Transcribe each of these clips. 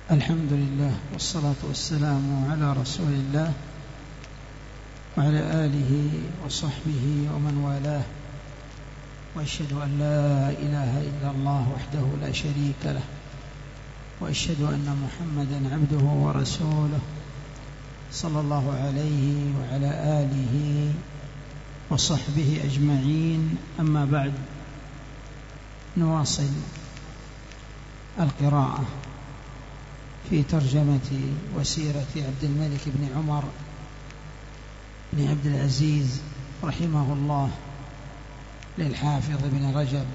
الحمد لله والصلاة والسلام على رسول الله وعلى آله وصحبه ومن والاه، وأشهد أن لا إله إلا الله وحده لا شريك له، وأشهد أن محمدا عبده ورسوله صلى الله عليه وعلى آله وصحبه أجمعين. أما بعد، نواصل القراءة في ترجمة وسيرة عبد الملك بن عمر بن عبد العزيز رحمه الله للحافظ بن رجب،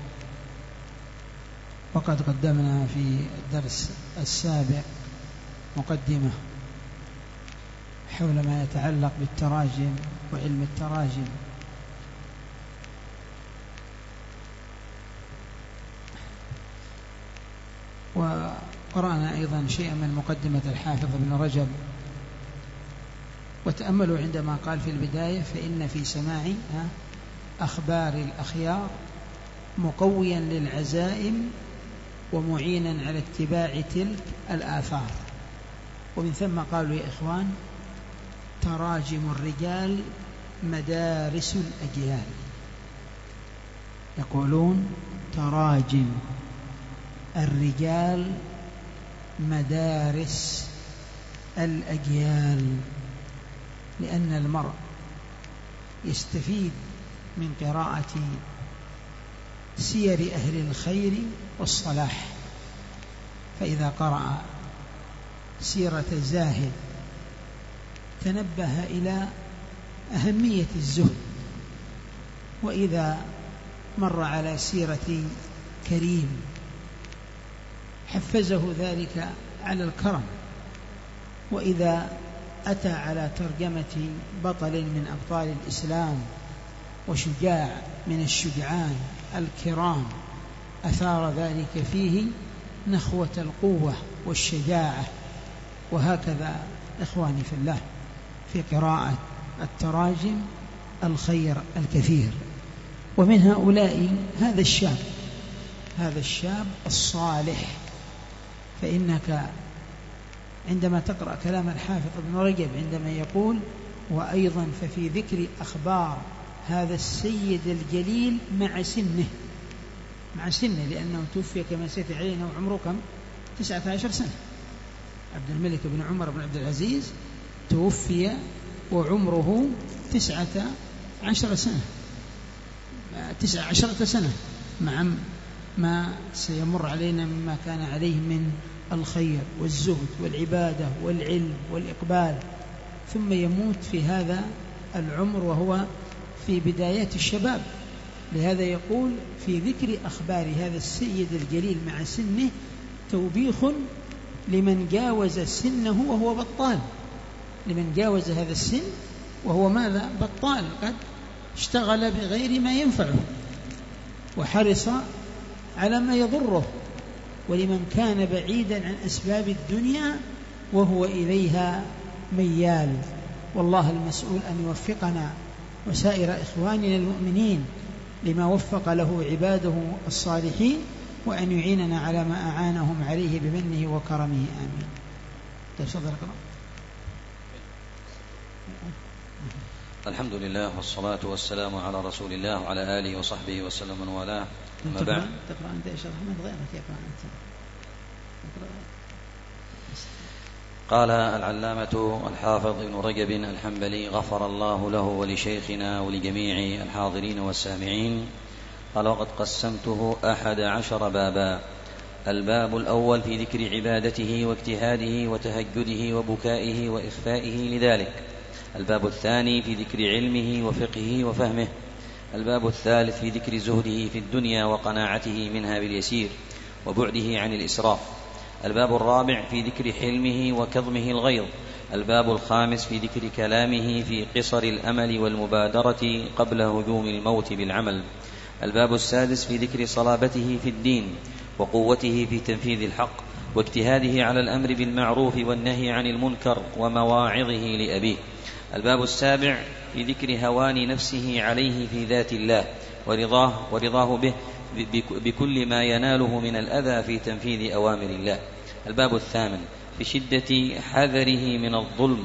وقد قدمنا في الدرس السابق مقدمة حول ما يتعلق بالتراجم وعلم التراجم، وقرأنا أيضا شيئا من مقدمة الحافظ بن رجب. وتأملوا عندما قال في البداية: فإن في سماع أخبار الأخيار مقويا للعزائم ومعينا على اتباع تلك الآثار. ومن ثم قالوا: يا إخوان، تراجم الرجال مدارس الأجيال. يقولون: تراجم الرجال مدارس الأجيال، لأن المرء يستفيد من قراءة سير أهل الخير والصلاح. فإذا قرأ سيرة زاهد تنبه إلى أهمية الزهد، وإذا مر على سيرة كريم حفزه ذلك على الكرم، وإذا أتى على ترجمة بطل من أبطال الإسلام وشجاع من الشجعان الكرام أثار ذلك فيه نخوة القوة والشجاعة. وهكذا إخواني في الله، في قراءة التراجم الخير الكثير. ومن هؤلاء هذا الشاب الصالح. فإنك عندما تقرأ كلام الحافظ ابن رجب عندما يقول: وأيضا ففي ذكر أخبار هذا السيد الجليل مع سنه، لأنه توفي كما سيأتي علينا وعمره كم؟ 19 سنة. عبد الملك بن عمر بن عبد العزيز توفي وعمره 19 سنة، مع ما سيمر علينا مما كان عليه من الخير والزهد والعبادة والعلم والإقبال، ثم يموت في هذا العمر وهو في بدايات الشباب. لهذا يقول: في ذكر أخبار هذا السيد الجليل مع سنه توبيخ لمن جاوز سنه وهو بطال، لمن جاوز هذا السن وهو ماذا؟ بطال، قد اشتغل بغير ما ينفعه وحرص على ما يضره، ولمن كان بعيدا عن أسباب الدنيا وهو إليها ميال. والله المسؤول أن يوفقنا وسائر إخواننا المؤمنين لما وفق له عباده الصالحين، وأن يعيننا على ما أعانهم عليه بمنه وكرمه. آمين. تفضل اقرأ. الحمد لله والصلاة والسلام على رسول الله وعلى آله وصحبه وسلم والاه. أما بعد، تقرأ أنت يا شيخ أحمد، غيرك يقرأ أنت. قال العلامة الحافظ ابن رجب الحنبلي غفر الله له ولشيخنا ولجميع الحاضرين والسامعين. قال: وقد قسمته 11 بابا. الباب الأول في ذكر عبادته واجتهاده وتهجده وبكائه وإخفائه لذلك. الباب الثاني في ذكر علمه وفقهه وفهمه. الباب الثالث في ذكر زهده في الدنيا وقناعته منها باليسير وبعده عن الإسراف. الباب الرابع في ذكر حلمه وكظمه الغيظ. الباب الخامس في ذكر كلامه في قصر الأمل والمبادرة قبل هجوم الموت بالعمل. الباب السادس في ذكر صلابته في الدين وقوته في تنفيذ الحق واجتهاده على الأمر بالمعروف والنهي عن المنكر ومواعظه لأبيه. الباب السابع في ذكر هوان نفسه عليه في ذات الله ورضاه به بكل ما يناله من الأذى في تنفيذ أوامر الله. الباب الثامن في شدة حذره من الظلم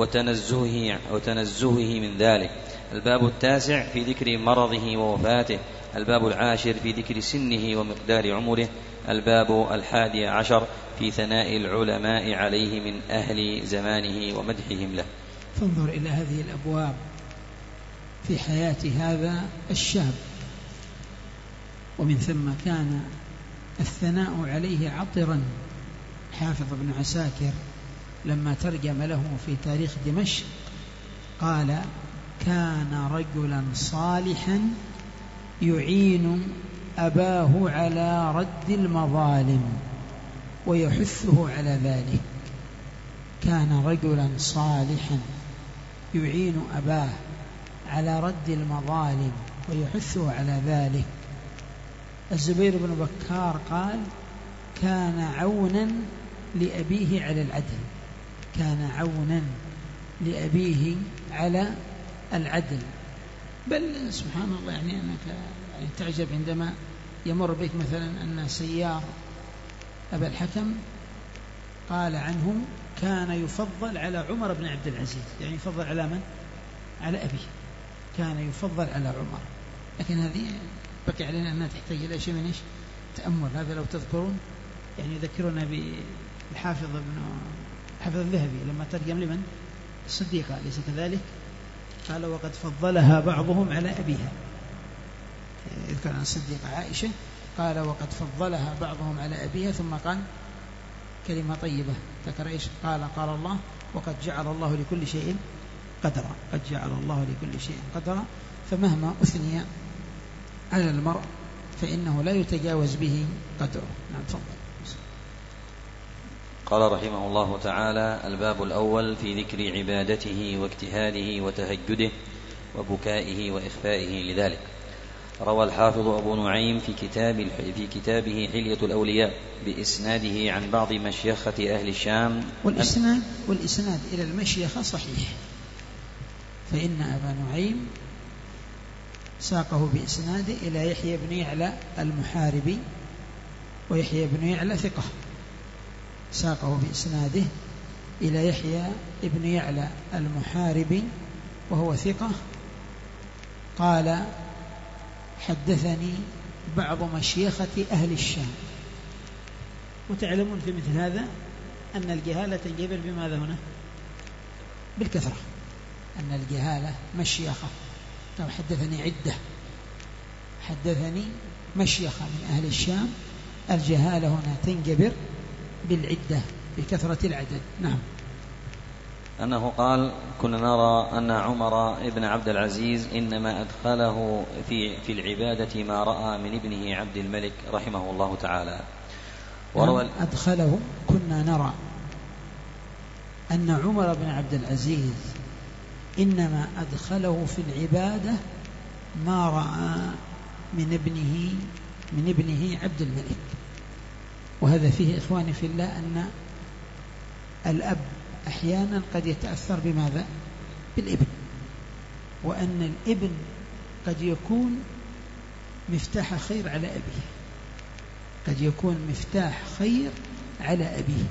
وتنزهه من ذلك. الباب 9 في ذكر مرضه ووفاته. الباب 10 في ذكر سنه ومقدار عمره. الباب 11 في ثناء العلماء عليه من أهل زمانه ومدحهم له. فانظر إلى هذه الأبواب في حياة هذا الشاب، ومن ثم كان الثناء عليه عطرا. حافظ بن عساكر لما ترجم له في تاريخ دمشق قال: كان رجلا صالحا يعين أباه على رد المظالم ويحثه على ذلك. كان رجلا صالحا يعين أباه على رد المظالم ويحثه على ذلك. الزبير بن بكار قال: كان عونا لأبيه على العدل. كان عونا لأبيه على العدل. بل سبحان الله، يعني أنك تعجب عندما يمر بك مثلا أن سيار أبا الحكم قال عنه: كان يفضل على عمر بن عبد العزيز. يعني يفضل على من؟ على أبيه. كان يفضل على عمر. لكن هذه بقي علينا أنها تحتاج إلى شيء من إيش؟ تأمل. هذا لو تذكرون يعني يذكرنا بالحافظ الذهبي لما ترجم لمن؟ الصديقة، أليس كذلك؟ قال: وقد فضلها بعضهم على أبيها. يذكر عن الصديقة عائشة قال: وقد فضلها بعضهم على أبيها. ثم قال كلمة طيبة، ذكر إيش؟ قال الله: وقد جعل الله لكل شيء قدرا. قد جعل الله لكل شيء قدرا. فمهما أثني على المرء فإنه لا يتجاوز به قدره. نعم، تفضل. قال رحمه الله تعالى: الباب الأول في ذكر عبادته واجتهاده وتهجده وبكائه وإخفائه لذلك. روى الحافظ أبو نعيم في كتابه حلية الأولياء بإسناده عن بعض مشيخة أهل الشام. والإسناد إلى المشيخة صحيح، فإن أبا نعيم ساقه بإسناده إلى يحيى بن يعلى المحاربي، ويحيى بن يعلى ثقة. ساقه بإسناده إلى يحيى بن يعلى المحاربي وهو ثقة. قال: حدثني بعض مشيخة أهل الشام. وتعلمون في مثل هذا أن الجهالة تنجبر بماذا هنا؟ بالكثرة. أن الجهالة مشيخة. حدثني مشيخة من أهل الشام. الجهالة هنا تنجبر بالعدة، بكثرة العدد. نعم. أنه قال: كنا نرى أن عمر بن عبد العزيز إنما أدخله في العبادة ما رأى من ابنه عبد الملك رحمه الله تعالى. أدخله. كنا نرى أن عمر بن عبد العزيز إنما أدخله في العبادة ما رأى من ابنه عبد الملك. وهذا فيه إخواني في الله أن الأب أحيانا قد يتأثر بماذا؟ بالابن. وأن الابن قد يكون مفتاح خير على أبيه. قد يكون مفتاح خير على أبيه،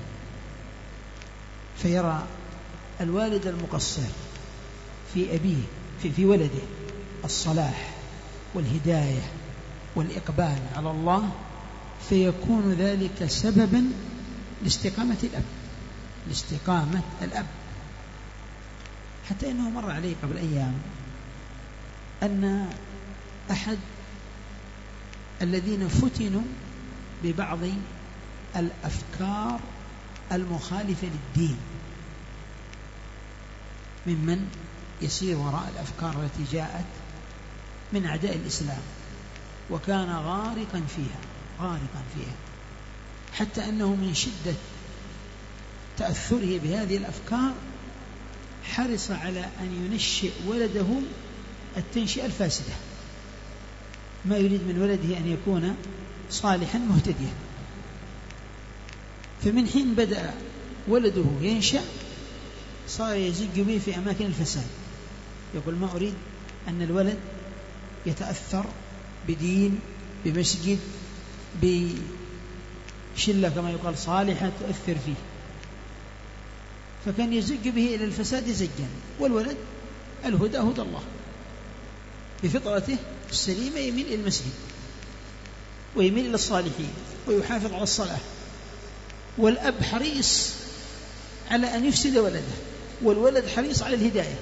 فيرى الوالد المقصر في أبيه في ولده الصلاح والهداية والإقبال على الله، فيكون ذلك سببا لاستقامة الأب. حتى إنه مر عليه قبل أيام أن أحد الذين فتنوا ببعض الأفكار المخالفة للدين ممن يسير وراء الأفكار التي جاءت من أعداء الإسلام، وكان غارقا فيها حتى أنه من شدة تأثره بهذه الأفكار حرص على أن ينشئ ولده التنشئة الفاسدة. ما يريد من ولده أن يكون صالحا مهتديا. فمن حين بدأ ولده ينشأ صار يزج به في أماكن الفساد. يقول: ما أريد أن الولد يتأثر بدين، بمسجد، بشلة كما يقال صالحة تؤثر فيه. فكان يزج به إلى الفساد زجا. والولد الهدى هدى الله، بفطرته السليمة يميل إلى المسجد ويميل إلى الصالحين ويحافظ على الصلاة. والأب حريص على أن يفسد ولده، والولد حريص على الهداية.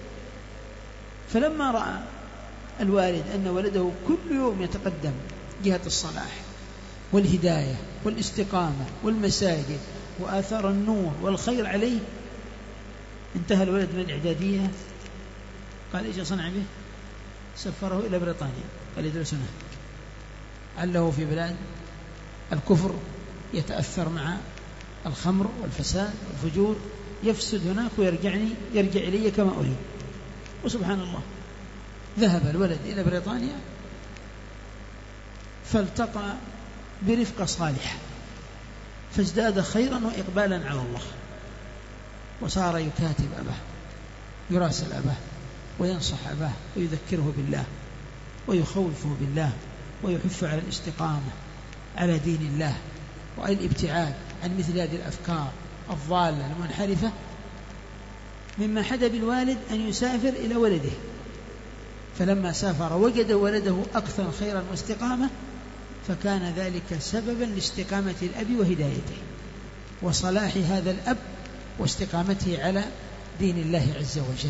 فلما رأى الوالد أن ولده كل يوم يتقدم جهة الصلاح والهداية والاستقامة والمساجد وآثار النور والخير عليه، انتهى الولد من الإعدادية قال إيش أصنع به؟ سفره إلى بريطانيا قال يدرس هناك، عله في بلاد الكفر يتأثر مع الخمر والفساد والفجور، يفسد هناك يرجع إلي كما أريد. وسبحان الله ذهب الولد إلى بريطانيا فالتقى برفقة صالحة فازداد خيرا وإقبالا على الله، وصار يكاتب أباه، يراسل أباه وينصح أباه ويذكره بالله ويخوفه بالله ويحث على الاستقامة على دين الله والابتعاد عن مثل هذه الأفكار الضالة المنحرفة. مما حدا بالوالد أن يسافر إلى ولده، فلما سافر وجد ولده أكثر خيرا واستقامة، فكان ذلك سببا لاستقامة الأب وهدايته وصلاح هذا الأب واستقامته على دين الله عز وجل.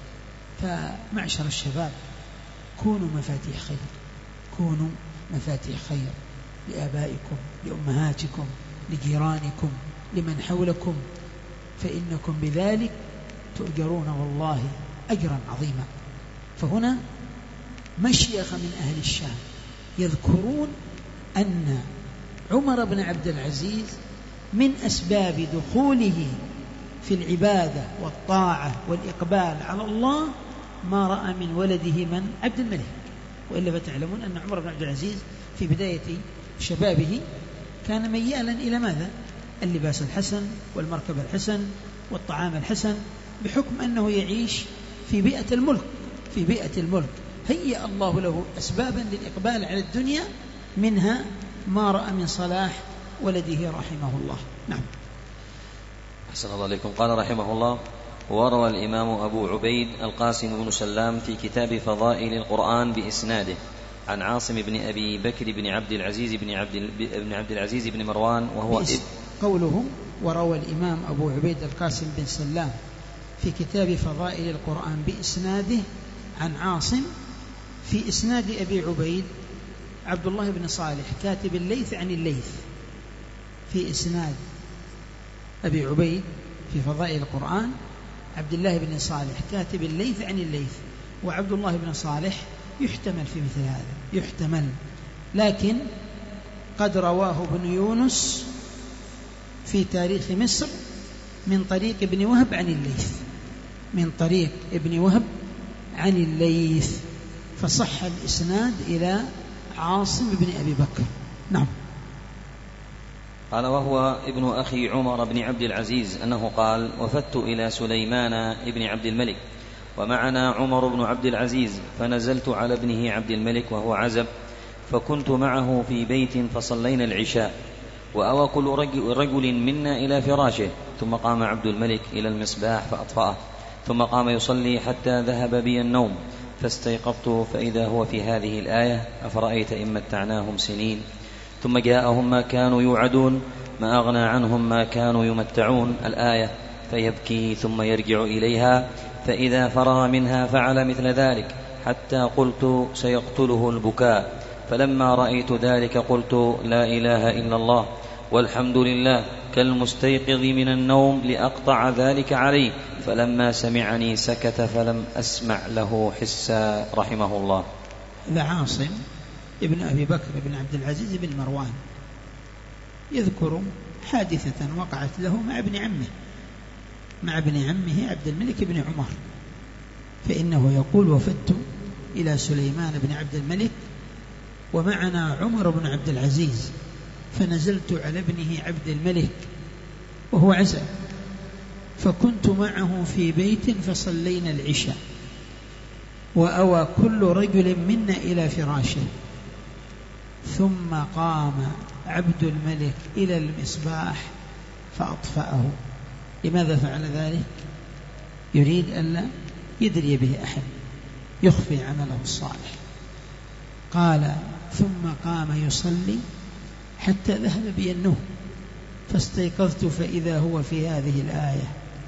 فمعشر الشباب كونوا مفاتيح خير، كونوا مفاتيح خير لآبائكم، لأمهاتكم، لجيرانكم، لمن حولكم، فإنكم بذلك تؤجرون والله أجرا عظيما. فهنا مشيخ من أهل الشام يذكرون أن عمر بن عبد العزيز من أسباب دخوله في العبادة والطاعة والإقبال على الله ما رأى من ولده من عبد الملك. وإلا فتعلمون أن عمر بن عبد العزيز في بداية شبابه كان ميالا إلى ماذا؟ اللباس الحسن والمركب الحسن والطعام الحسن، بحكم أنه يعيش في بيئة الملك. في بيئة الملك هيأ الله له أسبابا للإقبال على الدنيا، منها ما رأى من صلاح ولده رحمه الله. نعم. أحسن الله عليكم. قال رحمه الله: وروى الإمام أبو عبيد القاسم بن سلام في كتاب فضائل القرآن بإسناده عن عاصم بن أبي بكر بن عبد العزيز بن عبد العزيز بن مروان وهو قوله وروى الإمام أبو عبيد القاسم بن سلام في كتاب فضائل القرآن بإسناده عن عاصم، في إسناد أبي عبيد عبد الله بن صالح كاتب الليث عن الليث. في إسناد أبي عبيد في فضائل القرآن عبد الله بن صالح كاتب الليث عن الليث. وعبد الله بن صالح يحتمل في مثل هذا، يحتمل، لكن قد رواه ابن يونس في تاريخ مصر من طريق ابن وهب عن الليث، من طريق ابن وهب عن الليث، فصح الإسناد إلى عاصم بن أبي بكر. نعم. قال: وهو ابن أخي عمر بن عبد العزيز أنه قال: وفدت إلى سليمان بن عبد الملك ومعنا عمر بن عبد العزيز، فنزلت على ابنه عبد الملك وهو عزب، فكنت معه في بيت فصلينا العشاء، وأوى كل رجل منا إلى فراشه، ثم قام عبد الملك إلى المصباح فأطفأه، ثم قام يصلي حتى ذهب بي النوم، فاستيقظت فإذا هو في هذه الآية: أفرأيت إن متعناهم سنين ثم جاءهم ما كانوا يوعدون ما أغنى عنهم ما كانوا يمتعون، الآية، فيبكي ثم يرجع إليها، فإذا فرغ منها فعل مثل ذلك حتى قلت سيقتله البكاء، فلما رأيت ذلك قلت: لا إله إلا الله والحمد لله، كالمستيقظ من النوم لأقطع ذلك عليه، فلما سمعني سكت فلم أسمع له حسا، رحمه الله. عاصم ابن أبي بكر بن عبد العزيز بن مروان يذكر حادثة وقعت له مع ابن عمه عبد الملك بن عمر، فإنه يقول: وفدت إلى سليمان بن عبد الملك ومعنا عمر بن عبد العزيز، فنزلت على ابنه عبد الملك وهو عزب، فكنت معه في بيت فصلينا العشاء، وأوى كل رجل منا إلى فراشه، ثم قام عبد الملك إلى المصباح فأطفأه، لماذا فعل ذلك؟ يريد ألا يدري به أحد، يخفي عمله الصالح. قال ثم قام يصلي حتى ذهب بي النوم فاستيقظت فإذا هو في هذه الآية: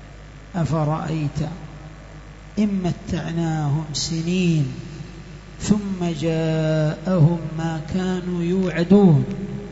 أفرأيت إن متعناهم سنين ثم جاءهم ما كانوا يوعدون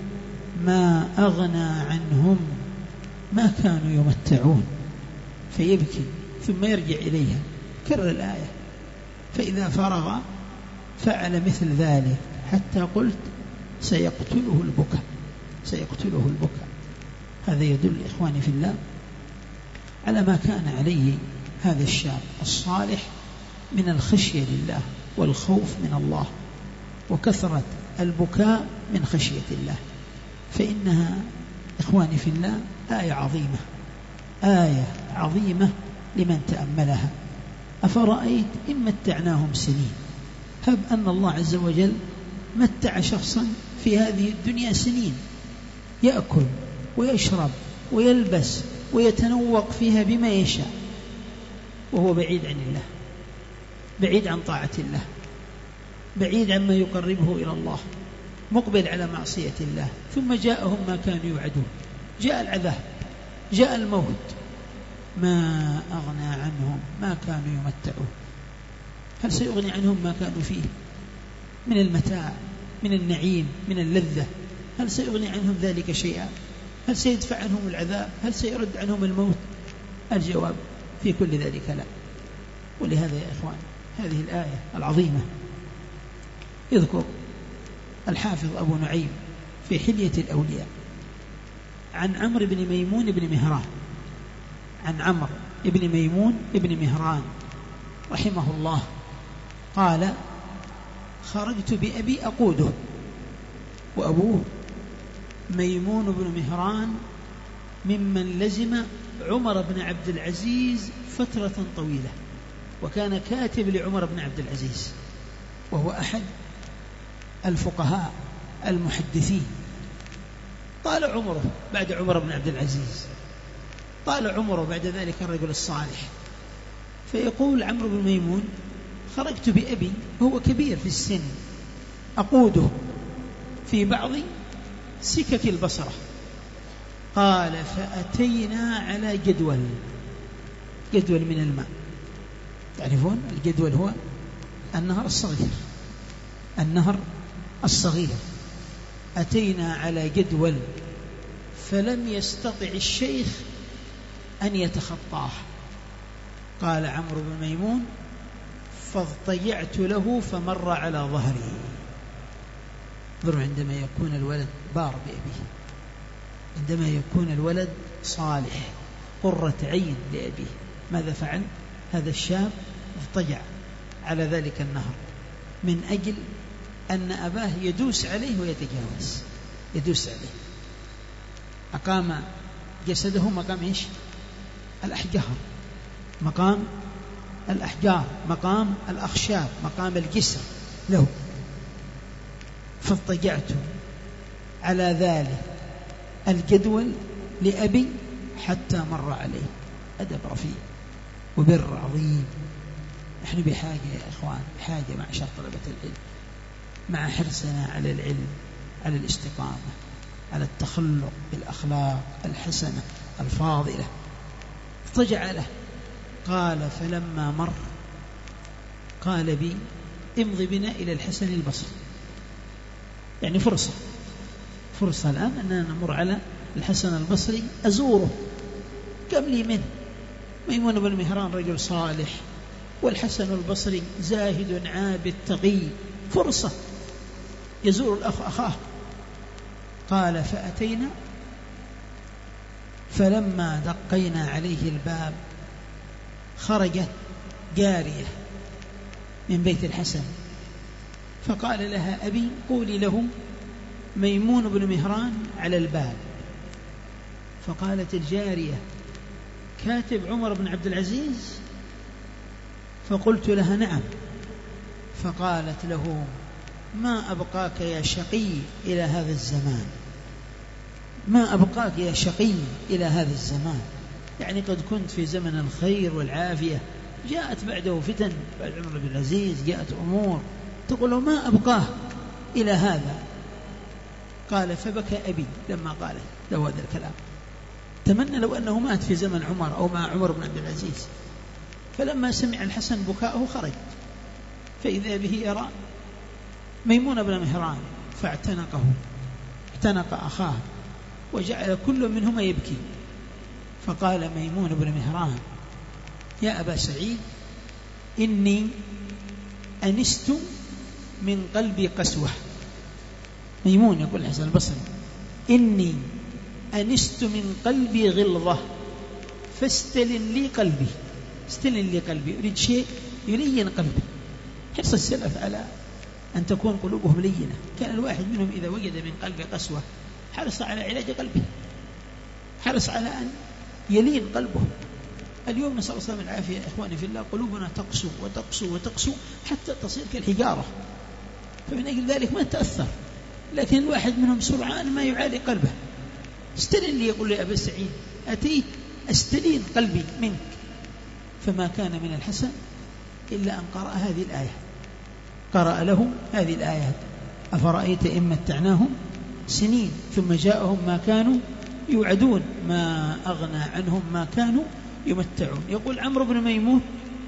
ما أغنى عنهم ما كانوا يمتعون. فيبكي ثم يرجع إليها، كرر الآية، فإذا فرغ فعل مثل ذلك حتى قلت سيقتله البكاء، سيقتله البكاء. هذا يدل إخواني في الله على ما كان عليه هذا الشاب الصالح من الخشية لله والخوف من الله وكثرة البكاء من خشية الله. فإنها إخواني في الله آية عظيمة، آية عظيمة لمن تأملها. أفرأيت إن متعناهم سنين. هب أن الله عز وجل متع شخصا في هذه الدنيا سنين، يأكل ويشرب ويلبس ويتنوق فيها بما يشاء وهو بعيد عن الله، بعيد عن طاعة الله، بعيد عما يقربه إلى الله، مقبل على معصية الله. ثم جاءهم ما كانوا يوعدون، جاء العذاب، جاء الموت، ما أغنى عنهم ما كانوا يمتعون. هل سيغني عنهم ما كانوا فيه من المتاع، من النعيم، من اللذة؟ هل سيغني عنهم ذلك شيئا؟ هل سيدفع عنهم العذاب؟ هل سيرد عنهم الموت؟ الجواب في كل ذلك لا. ولهذا يا إخوان هذه الآية العظيمة يذكر الحافظ أبو نعيم في حلية الأولياء عن عمرو بن ميمون بن مهران، عن عمرو بن ميمون بن مهران رحمه الله قال: خرجت بأبي أقوده، وأبوه ميمون بن مهران ممن لزم عمر بن عبد العزيز فترة طويلة، وكان كاتب لعمر بن عبد العزيز، وهو أحد الفقهاء المحدثين. طال عمره بعد عمر بن عبد العزيز، طال عمره بعد ذلك الرجل الصالح. فيقول عمرو بن ميمون: خرجت بأبي وهو كبير في السن أقوده في بعض سكك البصرة. قال: فأتينا على جدول، جدول من الماء، تعرفون الجدول هو النهر الصغير، النهر الصغير. أتينا على جدول فلم يستطع الشيخ أن يتخطاه. قال عمرو بن ميمون: فاضطجعت له فمر على ظهري. انظروا عندما يكون الولد بار بأبيه، عندما يكون الولد صالح قرة عين لأبيه، ماذا فعل هذا الشاب؟ اضطجع على ذلك النهر من أجل أن أباه يدوس عليه ويتجاوز، يدوس عليه. أقام جسده مقام إيش؟ الأحجار، مقام الأحجار، مقام الأخشاب، مقام الجسر له. فاضطجعت على ذلك الجدول لأبي حتى مر عليه. أدب رفيع وبر عظيم. نحن بحاجة يا إخوان، بحاجة معشر طلبة العلم، مع حرصنا على العلم، على الاستقامة، على التخلق بالأخلاق الحسنة الفاضلة. اضطجع له. قال: فلما مر قال بي: امضي بنا إلى الحسن البصري. يعني فرصة الآن أننا نمر على الحسن البصري أزوره. كم لي منه؟ ميمون بن مهران رجل صالح، والحسن البصري زاهد عابد تقي، فرصة يزور الأخ أخاه. قال: فأتينا فلما دقينا عليه الباب خرجت جارية من بيت الحسن، فقال لها أبي: قولي له ميمون بن مهران على الباب. فقالت الجارية: كاتب عمر بن عبد العزيز؟ فقلت لها: نعم. فقالت له: ما أبقاك يا شقي إلى هذا الزمان، ما أبقاك يا شقي إلى هذا الزمان. يعني قد كنت في زمن الخير والعافية، جاءت بعده فتن، بعد عمر بن العزيز جاءت أمور تقول ما أبقاه إلى هذا. قال فبكى أبي لما قال له هذا الكلام، تمنى لو أنه مات في زمن عمر أو مع عمر بن عبد العزيز. فلما سمع الحسن بكاءه خرج، فإذا به يرى ميمون بن مهران، فاعتنقه، اعتنق أخاه، وجعل كل منهما يبكي. فقال ميمون بن مهران يا أبا سعيد إني أنست من قلبي قسوة. ميمون يقول الحسن البصري إني أنست من قلبي غلظة فاستلن لي قلبي. استلن لي قلبي، يريد شيء يلين قلبي. حرص السلف على أن تكون قلوبهم لينة. كان الواحد منهم إذا وجد من قلبه قسوة حرص على علاج قلبه، حرص على أن يلين قلبه. اليوم نسأل الله السلامة والعافية يا إخواني في الله، قلوبنا تقسو وتقسو وتقسو حتى تصير كالحجارة، فمن أجل ذلك ما تأثر. لكن الواحد منهم سرعان ما يعالي قلبه. استلن لي، يقول لي أبا سعيد أتيت أستلين قلبي منك. فما كان من الحسن إلا أن قرأ هذه الآية، قرأ له هذه الآيات أفرأيت إن متعناهم سنين ثم جاءهم ما كانوا يوعدون ما أغنى عنهم ما كانوا يمتعون. يقول عمرو بن ميمون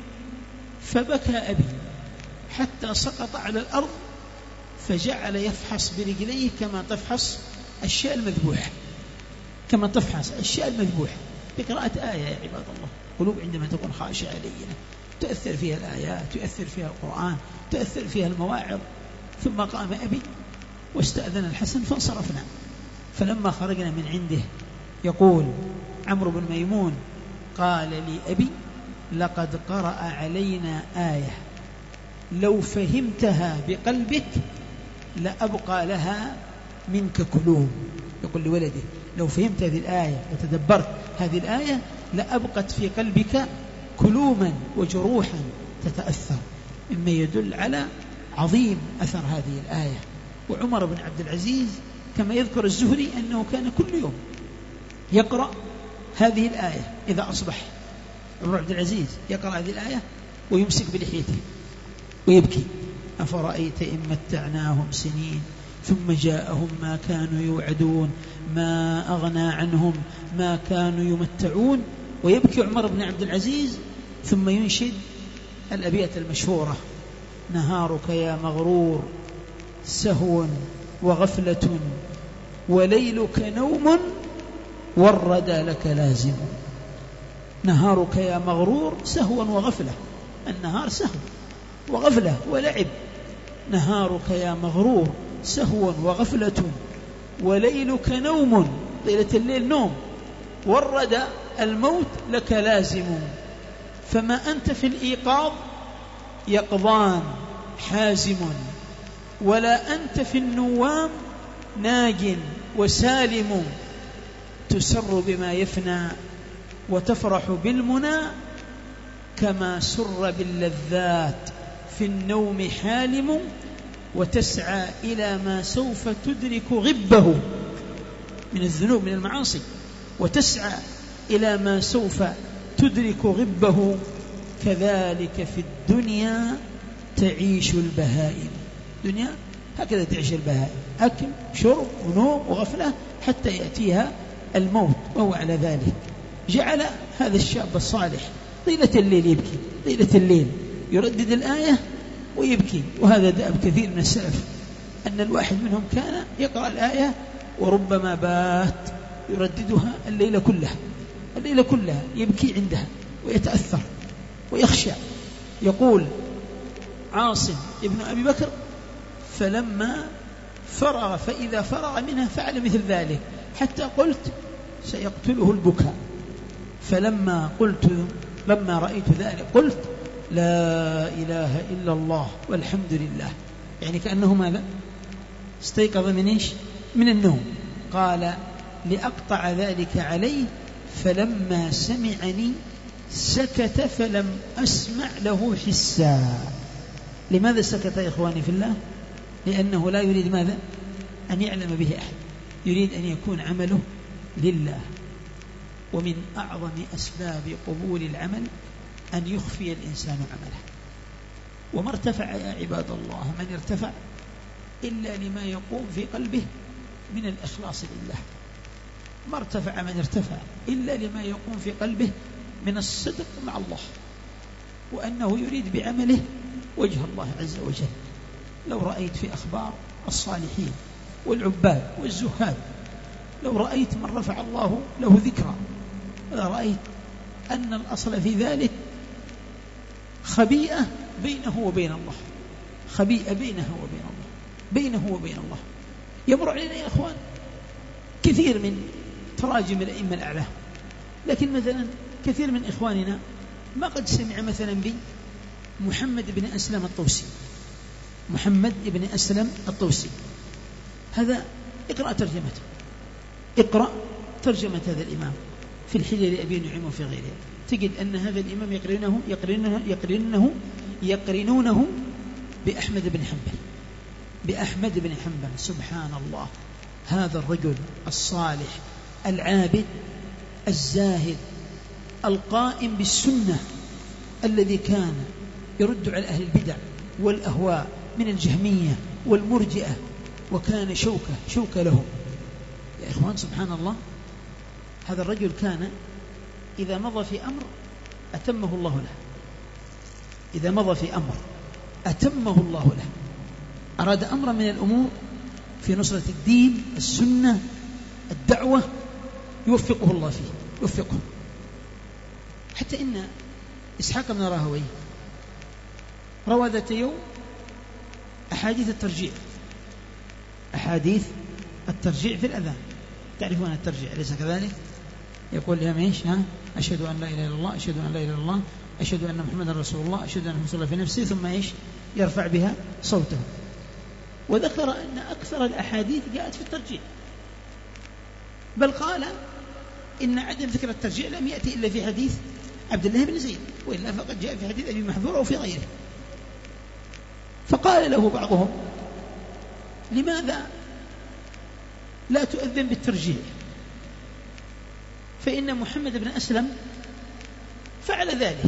فبكى أبي حتى سقط على الأرض، فجعل يفحص برجليه كما تفحص الشاة المذبوح، كما تفحص الشاة المذبوح بقراءة آية. يا عباد الله، قلوب عندما تكون خاشعة لينة تؤثر فيها الآيات، تؤثر فيها القرآن، تؤثر فيها المواعظ. ثم قام أبي واستأذن الحسن فانصرفنا. فلما خرجنا من عنده يقول عمرو بن ميمون قال لي أبي لقد قرأ علينا آية لو فهمتها بقلبك لأبقى لها منك كلوم. يقول لولده لو فهمت هذه الآية وتدبرت هذه الآية لأبقت في قلبك كلوما وجروحا تتأثر، مما يدل على عظيم أثر هذه الآية. وعمر بن عبد العزيز كما يذكر الزهري أنه كان كل يوم يقرأ هذه الآية إذا أصبح. عمر بن عبد العزيز يقرأ هذه الآية ويمسك بلحيته ويبكي أفرأيت إن متعناهم سنين ثم جاءهم ما كانوا يوعدون ما أغنى عنهم ما كانوا يمتعون. ويبكي عمر بن عبد العزيز ثم ينشد الأبيات المشهورة نهارك يا مغرور سهو وغفلة وليلك نوم والردى لك لازم. نهارك يا مغرور سهوا وغفلة، النهار سهو وغفلة ولعب. نهارك يا مغرور سهوا وغفلة وليلك نوم، ليلة الليل نوم، والردى الموت لك لازم. فما أنت في الإيقاظ يقظان حازم، ولا أنت في النوام ناج وسالم. تسر بما يفنى وتفرح بالمنى كما سر باللذات في النوم حالم. وتسعى إلى ما سوف تدرك غبه من الذنوب من المعاصي، وتسعى إلى ما سوف تدرك غبه. كذلك في الدنيا تعيش البهائم. دنيا هكذا تعيش البهائم، أكل شرب ونوم وغفلة حتى يأتيها الموت وهو على ذلك. جعل هذا الشاب الصالح طيلة الليل يبكي، طيلة الليل يردد الآية ويبكي. وهذا دأب كثير من السلف، أن الواحد منهم كان يقرأ الآية وربما بات يرددها الليلة كلها، الليلة كلها يبكي عندها ويتأثر ويخشى. يقول عاصم ابن أبي بكر فلما فرغ فإذا فرغ منها فعل مثل ذلك حتى قلت سيقتله البكاء. فلما رأيت ذلك قلت لا إله إلا الله والحمد لله. يعني كأنه ماذا؟ استيقظ من إيش؟ من النوم. قال لأقطع ذلك عليه فلما سمعني سكت فلم أسمع له حسا. لماذا سكت يا إخواني في الله؟ لأنه لا يريد ماذا؟ أن يعلم به أحد، يريد أن يكون عمله لله. ومن أعظم أسباب قبول العمل أن يخفي الإنسان عمله. وما ارتفع يا عباد الله من ارتفع إلا لما يقوم في قلبه من الإخلاص لله. ما ارتفع من ارتفع إلا لما يقوم في قلبه من الصدق مع الله، وأنه يريد بعمله وجه الله عز وجل. لو رأيت في أخبار الصالحين والعباد والزهاد، لو رأيت من رفع الله له ذكرى، لرأيت أن الأصل في ذلك خبيئة بينه وبين الله، خبيئة بينه وبين الله، بينه وبين الله. يمر علينا يا أخوان كثير من تراجم الأئمة الأعلام، لكن مثلا كثير من إخواننا ما قد سمع مثلا بمحمد بن أسلم الطوسي. محمد بن أسلم الطوسي هذا اقرأ ترجمته، اقرأ ترجمة هذا الإمام في الحلية لأبي نعيم وفي غيره، تجد أن هذا الإمام يقرنونه بأحمد بن حنبل، بأحمد بن حنبل. سبحان الله، هذا الرجل الصالح العابد الزاهد القائم بالسنة الذي كان يرد على أهل البدع والأهواء من الجهمية والمرجئة، وكان شوكة لهم يا إخوان. سبحان الله، هذا الرجل كان إذا مضى في أمر أتمه الله له، إذا مضى في أمر أتمه الله له. أراد أمرا من الأمور في نصرة الدين السنة الدعوة يوفقه الله فيه، يوفقه. حتى إن إسحاق بن راهويه روى ذات يوم أحاديث الترجيع، أحاديث الترجيع في الأذان. تعرفون الترجيع أليس كذلك؟ يقول لهم إيش؟ أشهد أن لا إله إلا الله، أشهد أن لا إله إلا الله، أشهد أن محمدا رسول الله، أشهد أن محمدا رسول الله في نفسه، ثم إيش؟ يرفع بها صوته. وذكر أن أكثر الأحاديث جاءت في الترجيع، بل قال إن عدم ذكر الترجيع لم يأتي إلا في حديث عبد الله بن زيد، وإلا فقد جاء في حديث أبي محذور أو في غيره. فقال له بعضهم: لماذا لا تؤذن بالترجيع؟ فإن محمد بن أسلم فعل ذلك.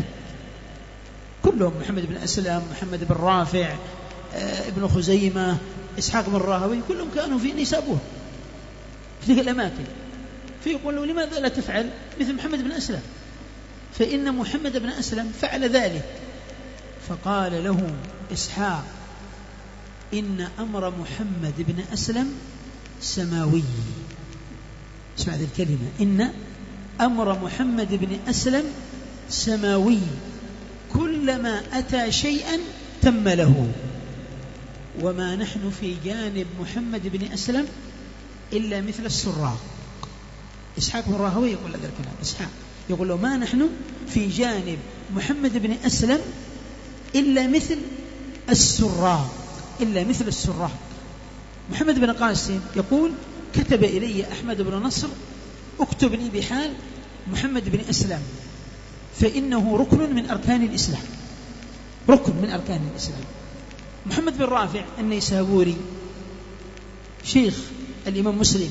كلهم محمد بن أسلم، محمد بن رافع، ابن خزيمة، إسحاق بن راهوي، كلهم كانوا في نيسابور في تلك الأماكن. فيقول له: لماذا لا تفعل مثل محمد بن أسلم؟ فإن محمد بن أسلم فعل ذلك. فقال له إسحاق: إن أمر محمد بن أسلم سماوي. اسمع هذه الكلمة: إن أمر محمد بن أسلم سماوي، كلما أتى شيئا تم له، وما نحن في جانب محمد بن أسلم إلا مثل السراق. إسحاق بن راهويه يقول هذا الكلام، إسحاق يقول له: ما نحن في جانب محمد بن أسلم إلا مثل السراق، إلا مثل السراق. محمد بن قاسم يقول: كتب إلي أحمد بن نصر: اكتبني بحال محمد بن أسلم، فإنه ركن من أركان الإسلام، ركن من أركان الإسلام. محمد بن رافع النيسابوري شيخ الإمام مسلم،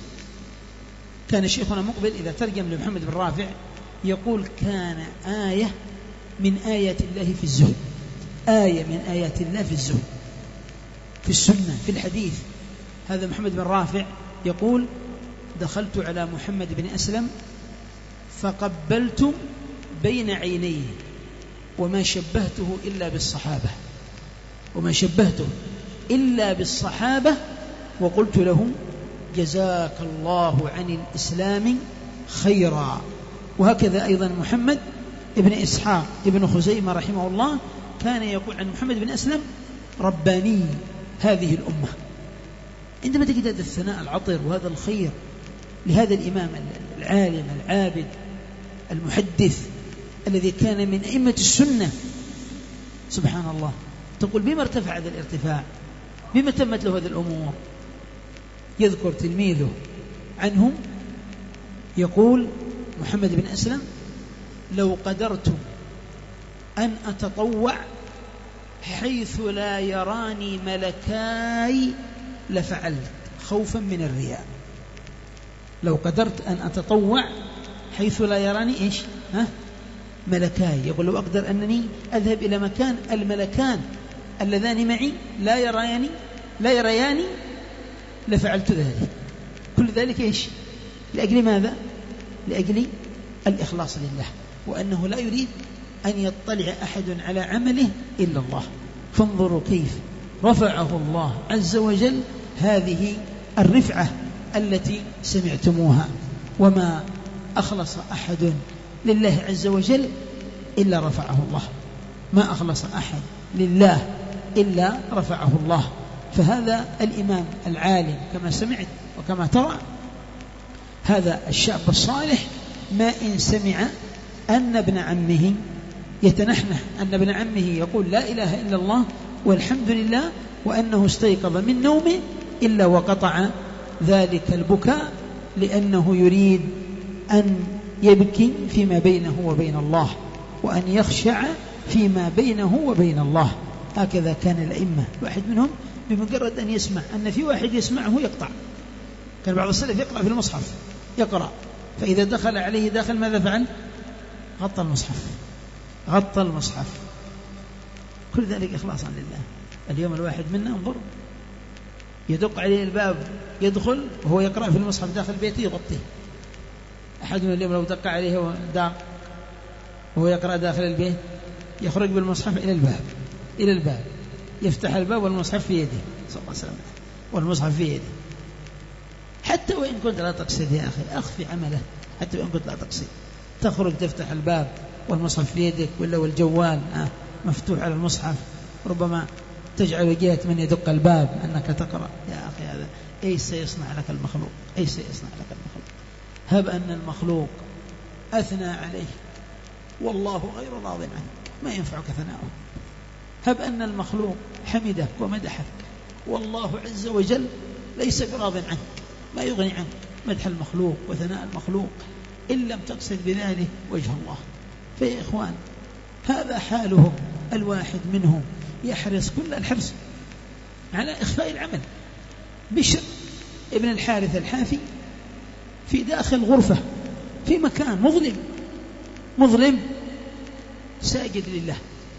كان شيخنا مقبل إذا ترجم لمحمد بن رافع يقول: كان آية من آيات الله في الزهد، آية من آيات الله في الزهد، في السنة، في الحديث. هذا محمد بن رافع يقول: دخلت على محمد بن أسلم فقبلت بين عينيه وما شبهته إلا بالصحابة، وما شبهته إلا بالصحابة، وقلت له: جزاك الله عن الإسلام خيرا. وهكذا أيضا محمد ابن إسحاق ابن خزيمة رحمه الله كان يقول عن محمد بن أسلم: رباني هذه الأمة. عندما تجد هذا الثناء العطر وهذا الخير لهذا الإمام العالم العابد المحدث الذي كان من أئمة السنة، سبحان الله، تقول: بما ارتفع هذا الارتفاع؟ بما تمت له هذه الأمور؟ يذكر تلميذه عنهم يقول محمد بن أسلم: لو قدرت أن أتطوع حيث لا يراني ملكاي لفعلت خوفا من الرياء. لو قدرت أن أتطوع حيث لا يراني إيش ملكاي. يقول لو أقدر أنني أذهب إلى مكان الملكان اللذان معي لا يرياني لفعلت ذلك. كل ذلك إيش؟ لأجل ماذا؟ لأجل الإخلاص لله، وأنه لا يريد أن يطلع أحد على عمله إلا الله. فانظروا كيف رفعه الله عز وجل هذه الرفعة التي سمعتموها. وما أخلص أحد لله عز وجل إلا رفعه الله، ما أخلص أحد لله إلا رفعه الله. فهذا الإمام العالم كما سمعت وكما ترى، هذا الشاب الصالح ما إن سمع أن ابن عمه يتنحنح، أن ابن عمه يقول لا إله إلا الله والحمد لله وأنه استيقظ من نومه إلا وقطع ذلك البكاء، لأنه يريد أن يبكي فيما بينه وبين الله، وأن يخشع فيما بينه وبين الله. هكذا كان الأئمة، واحد منهم بمجرد أن يسمع أن في واحد يسمعه يقطع. كان بعض السلف يقرأ في المصحف، يقرأ، فإذا دخل عليه داخل ماذا فعل؟ غطى المصحف. كل ذلك إخلاصا لله. اليوم الواحد منا انظر يدق عليه الباب يدخل وهو يقرأ في المصحف داخل بيته يغطيه. أحدنا اليوم لو دق عليه وهو يقرأ داخل البيت يخرج بالمصحف إلى الباب يفتح الباب والمصحف في يده صلى الله عليه وسلم، والمصحف في يده. حتى وإن كنت لا تقصد يا أخي أخفي عمله، حتى وإن كنت لا تقصد، تخرج تفتح الباب والمصحف في يدك، ولا والجوال مفتوح على المصحف، ربما تجعل جهة من يدق الباب أنك تقرأ. يا أخي هذا أي سيصنع لك المخلوق، هب أن المخلوق أثنى عليه والله غير راض عنه ما ينفعك ثناؤه. هب أن المخلوق حمدك ومدحك والله عز وجل ليس براض عنه، ما يغني عنه مدح المخلوق وثناء المخلوق إن لم تقصد بذلك وجه الله. فيا إخوان هذا حالهم، الواحد منهم يحرص كل الحرص على إخفاء العمل. بشر ابن الحارث الحافي في داخل غرفة في مكان مظلم ساجد لله،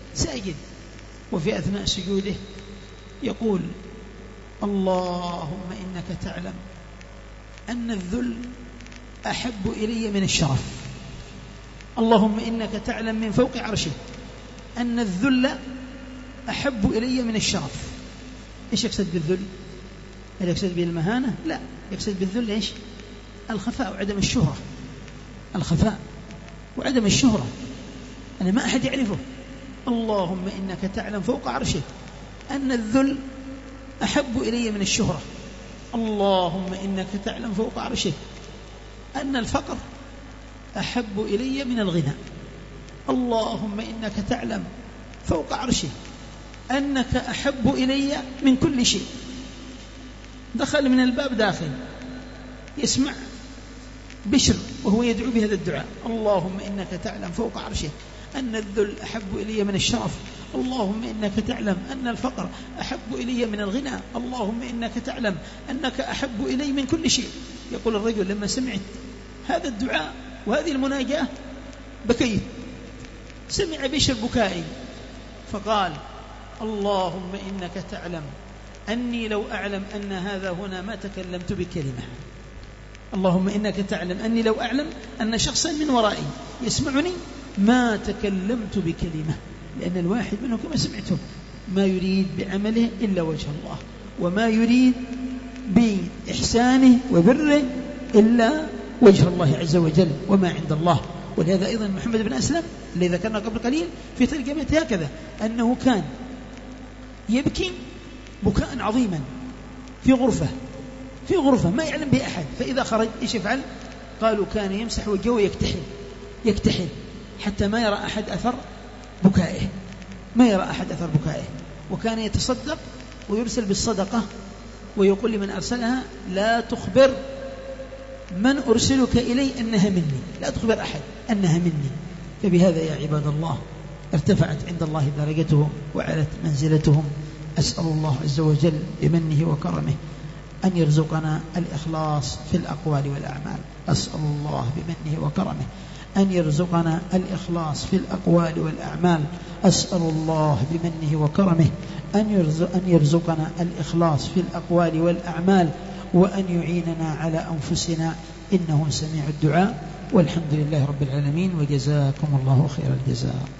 وفي أثناء سجوده يقول اللهم إنك تعلم أن الذل أحب إلي من الشرف. اللهم إنك تعلم من فوق عرشه أن الذل أحب إلي من الشرف. إيش يقصد بالذل؟ هل يقصد بالمهانة؟ لا، يقصد بالذل إيش؟ الخفاء وعدم الشهرة. الخفاء وعدم الشهرة، أنا ما أحد يعرفه. اللهم إنك تعلم فوق عرشه أن الذل أحب إلي من الشهرة. اللهم إنك تعلم فوق عرشه أن الفقر أحب إلي من الغنى. اللهم إنك تعلم فوق عرشه أنك أحب إلي من كل شيء. دخل من الباب داخل يسمع بشر وهو يدعو بهذا الدعاء، اللهم إنك تعلم فوق عرشه أن الذل أحب إلي من الشرف. اللهم إنك تعلم أن الفقر أحب إلي من الغنى. اللهم إنك تعلم أنك أحب إلي من كل شيء. يقول الرجل لما سمعت هذا الدعاء وهذه المناجاة بكيت، سمع بشر بكائي فقال اللهم إنك تعلم أني لو أعلم أن هذا هنا ما تكلمت بكلمة. اللهم إنك تعلم أني لو أعلم أن شخصا من ورائي يسمعني ما تكلمت بكلمة. لأن الواحد منهم كما سمعتم ما يريد بعمله إلا وجه الله، وما يريد بإحسانه وبره إلا وجه الله عز وجل وما عند الله. ولهذا أيضا محمد بن أسلم الذي ذكرنا قبل قليل في ترجمته هكذا، أنه كان يبكي بكاء عظيما في غرفة ما يعلم به أحد، فإذا خرج إيش يفعل؟ قالوا كان يمسح وجهه يكتحل حتى ما يرى أحد أثر بكائه، وكان يتصدق ويرسل بالصدقة ويقول لمن أرسلها لا تخبر من أرسلك إلي أنها مني، لا تخبر أحد أنها مني. فبهذا يا عباد الله ارتفعت عند الله درجتهم وعلت منزلتهم. أسأل الله عز وجل بمنه وكرمه أن يرزقنا الإخلاص في الأقوال والأعمال. أسأل الله بمنه وكرمه أن يرزقنا الإخلاص في الأقوال والأعمال. أسأل الله بمنه وكرمه أن يرزقنا الإخلاص في الأقوال والأعمال، وأن يعيننا على أنفسنا، إنه سميع الدعاء. والحمد لله رب العالمين، وجزاكم الله خير الجزاء.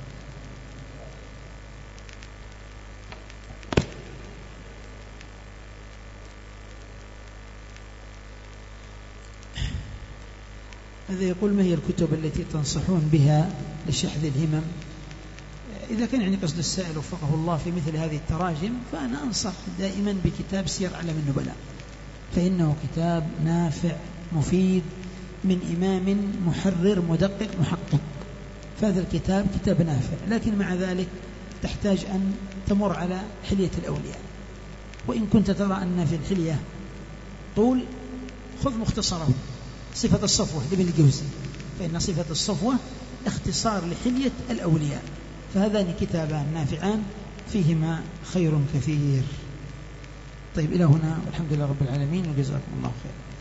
هذا يقول: ما هي الكتب التي تنصحون بها لشحذ الهمم؟ إذا كان يعني قصد السائل وفقه الله في مثل هذه التراجم، فأنا أنصح دائما بكتاب سير أعلام النبلاء، فإنه كتاب نافع مفيد من إمام محرر مدقق محقق. فهذا الكتاب كتاب نافع، لكن مع ذلك تحتاج أن تمر على حلية الأولياء. وإن كنت ترى أن في الحلية طول، خذ مختصره صفة الصفوة لابن الجوزي، فإن صفة الصفوة اختصار لحلية الأولياء. فهذان كتابان نافعان فيهما خير كثير. طيب، إلى هنا والحمد لله رب العالمين، وجزاكم الله خير.